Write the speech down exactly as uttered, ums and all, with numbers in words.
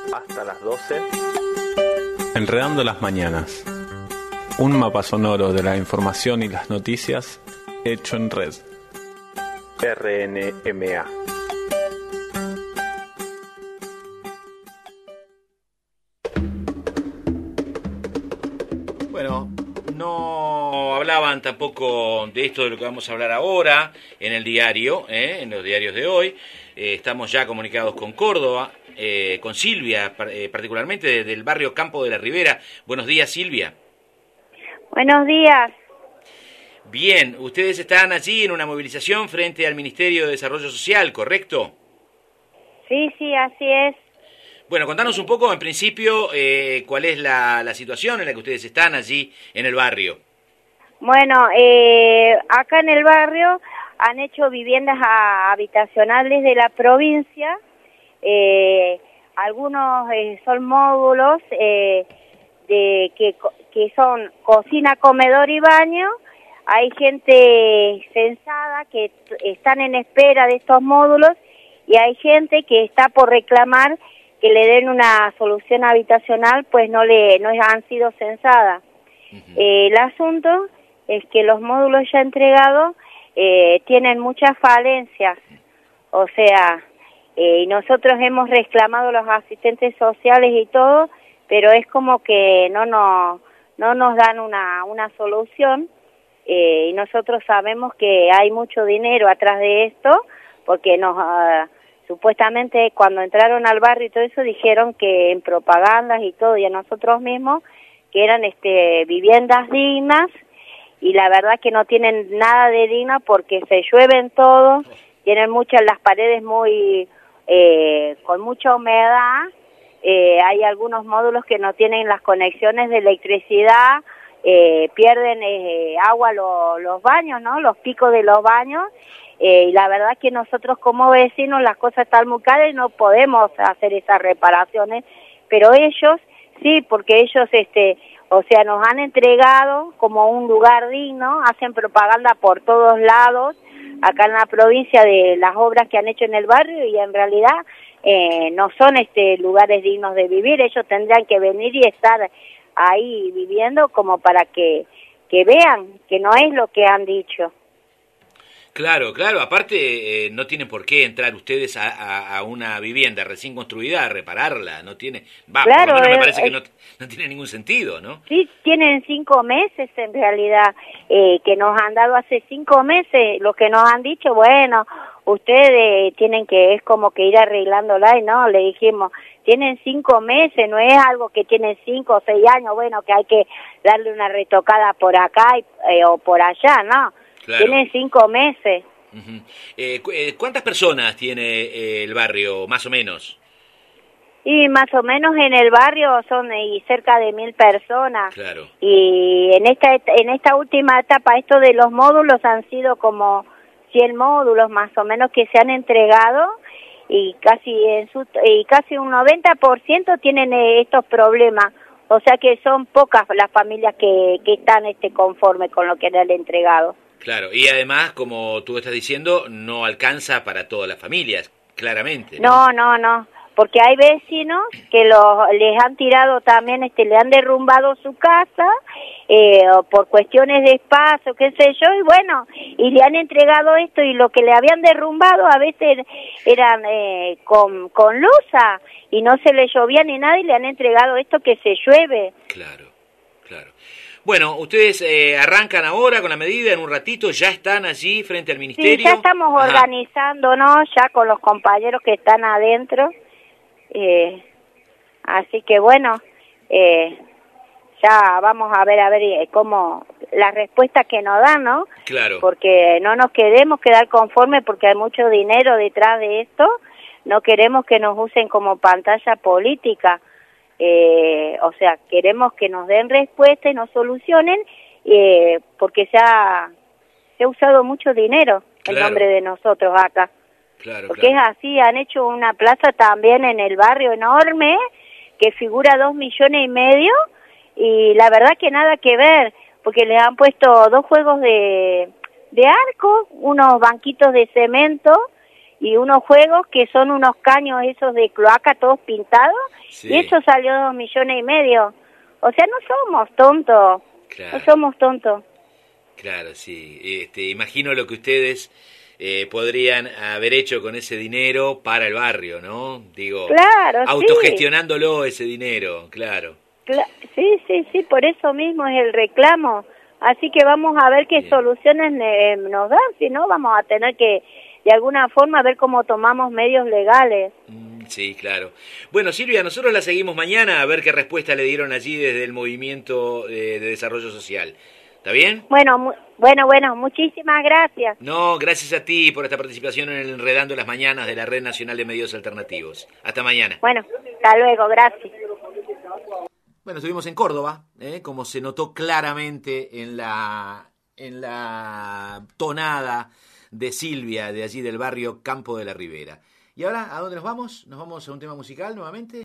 hasta las doce. Enredando las mañanas. Un mapa sonoro de la información y las noticias hecho en red. R N M A. Bueno, no hablaban tampoco de esto de lo que vamos a hablar ahora en el diario, ¿eh? en los diarios de hoy. Eh, estamos ya comunicados con Córdoba, eh, con Silvia, eh, particularmente de, del barrio Campo de la Ribera. Buenos días, Silvia. Buenos días. Bien, ustedes están allí en una movilización frente al Ministerio de Desarrollo Social, ¿correcto? Sí, sí, así es. Bueno, contanos un poco, en principio, eh, cuál es la, la situación en la que ustedes están allí en el barrio. Bueno, eh, acá en el barrio han hecho viviendas a, habitacionales de la provincia. Eh, algunos eh, son módulos eh, de que, que son cocina, comedor y baño. Hay gente censada que están en espera de estos módulos y hay gente que está por reclamar que le den una solución habitacional, pues no le no han sido censadas. Uh-huh. Eh, el asunto es que los módulos ya entregados eh, tienen muchas falencias, o sea, eh, nosotros hemos reclamado los asistentes sociales y todo, pero es como que no nos no nos dan una una solución, eh, y nosotros sabemos que hay mucho dinero atrás de esto, porque nos uh, supuestamente cuando entraron al barrio y todo eso dijeron que en propagandas y todo y a nosotros mismos que eran este viviendas dignas y la verdad que no tienen nada de digna porque se llueven todo, tienen muchas las paredes muy eh, con mucha humedad, eh, hay algunos módulos que no tienen las conexiones de electricidad, eh, pierden eh, agua lo, los baños, ¿no? Los picos de los baños. Eh, y la verdad que nosotros como vecinos las cosas están muy caras y no podemos hacer esas reparaciones, pero ellos sí, porque ellos, este, o sea, nos han entregado como un lugar digno, hacen propaganda por todos lados, acá en la provincia de las obras que han hecho en el barrio y en realidad eh, no son este lugares dignos de vivir, ellos tendrían que venir y estar ahí viviendo como para que, que vean que no es lo que han dicho. Claro, claro, aparte eh, no tienen por qué entrar ustedes a, a, a una vivienda recién construida a repararla, no tiene, va, claro, por lo menos me eh, parece eh, que no, no tiene ningún sentido, ¿no? Sí, tienen cinco meses en realidad, eh, que nos han dado hace cinco meses, lo que nos han dicho, bueno, ustedes tienen que, es como que ir arreglándola y no, le dijimos, tienen cinco meses, no es algo que tienen cinco o seis años, bueno, que hay que darle una retocada por acá y, eh, o por allá, ¿no? Claro. Tiene cinco meses. Uh-huh. eh, cu eh, ¿Cuántas personas tiene eh, el barrio, más o menos? Y más o menos en el barrio son y cerca de mil personas. Claro. Y en esta en esta última etapa, esto de los módulos han sido como cien módulos más o menos que se han entregado y casi en su y casi un noventa por ciento tienen eh, estos problemas. O sea que son pocas las familias que, que están este conformes con lo que le han entregado. Claro, y además, como tú estás diciendo, no alcanza para todas las familias, claramente. No, no, no, no, porque hay vecinos que los les han tirado también, este, le han derrumbado su casa eh, por cuestiones de espacio, qué sé yo, y bueno, y le han entregado esto y lo que le habían derrumbado a veces eran eh, con, con losa y no se le llovía ni nada y le han entregado esto que se llueve. Claro, claro. Bueno, ustedes eh, arrancan ahora con la medida, en un ratito, ya están allí frente al ministerio. Sí, ya estamos Ajá. organizándonos, ya con los compañeros que están adentro, eh, así que bueno, eh, ya vamos a ver a ver cómo la respuesta que nos dan, ¿no? Claro. Porque no nos queremos quedar conformes porque hay mucho dinero detrás de esto, no queremos que nos usen como pantalla política. Eh, o sea, queremos que nos den respuesta y nos solucionen, eh, porque se ha, se ha usado mucho dinero en claro. nombre de nosotros acá. Claro, porque claro. es así, han hecho una plaza también en el barrio enorme, que figura dos millones y medio, y la verdad que nada que ver, porque les han puesto dos juegos de, de arco, unos banquitos de cemento, y unos juegos que son unos caños esos de cloaca todos pintados, Sí. y eso salió dos millones y medio. O sea, no somos tontos, Claro. no somos tontos. Claro, sí. Este, imagino lo que ustedes eh, podrían haber hecho con ese dinero para el barrio, ¿no? Digo, Claro, autogestionándolo ese dinero, claro. Cla- sí, sí, sí, por eso mismo es el reclamo. Así que vamos a ver qué Bien. soluciones eh, nos dan, si no vamos a tener que, de alguna forma, ver cómo tomamos medios legales. Mm, Sí, claro. Bueno, Silvia, nosotros la seguimos mañana a ver qué respuesta le dieron allí desde el Movimiento eh, de Desarrollo Social. ¿Está bien? Bueno, mu- bueno, bueno, muchísimas gracias. No, gracias a ti por esta participación en el Enredando las Mañanas de la Red Nacional de Medios Alternativos. Hasta mañana. Bueno, hasta luego, gracias. Bueno, estuvimos en Córdoba, ¿eh? Como se notó claramente en la, en la tonada de Silvia, de allí del barrio Campo de la Ribera. Y ahora, ¿a dónde nos vamos? ¿Nos vamos a un tema musical nuevamente?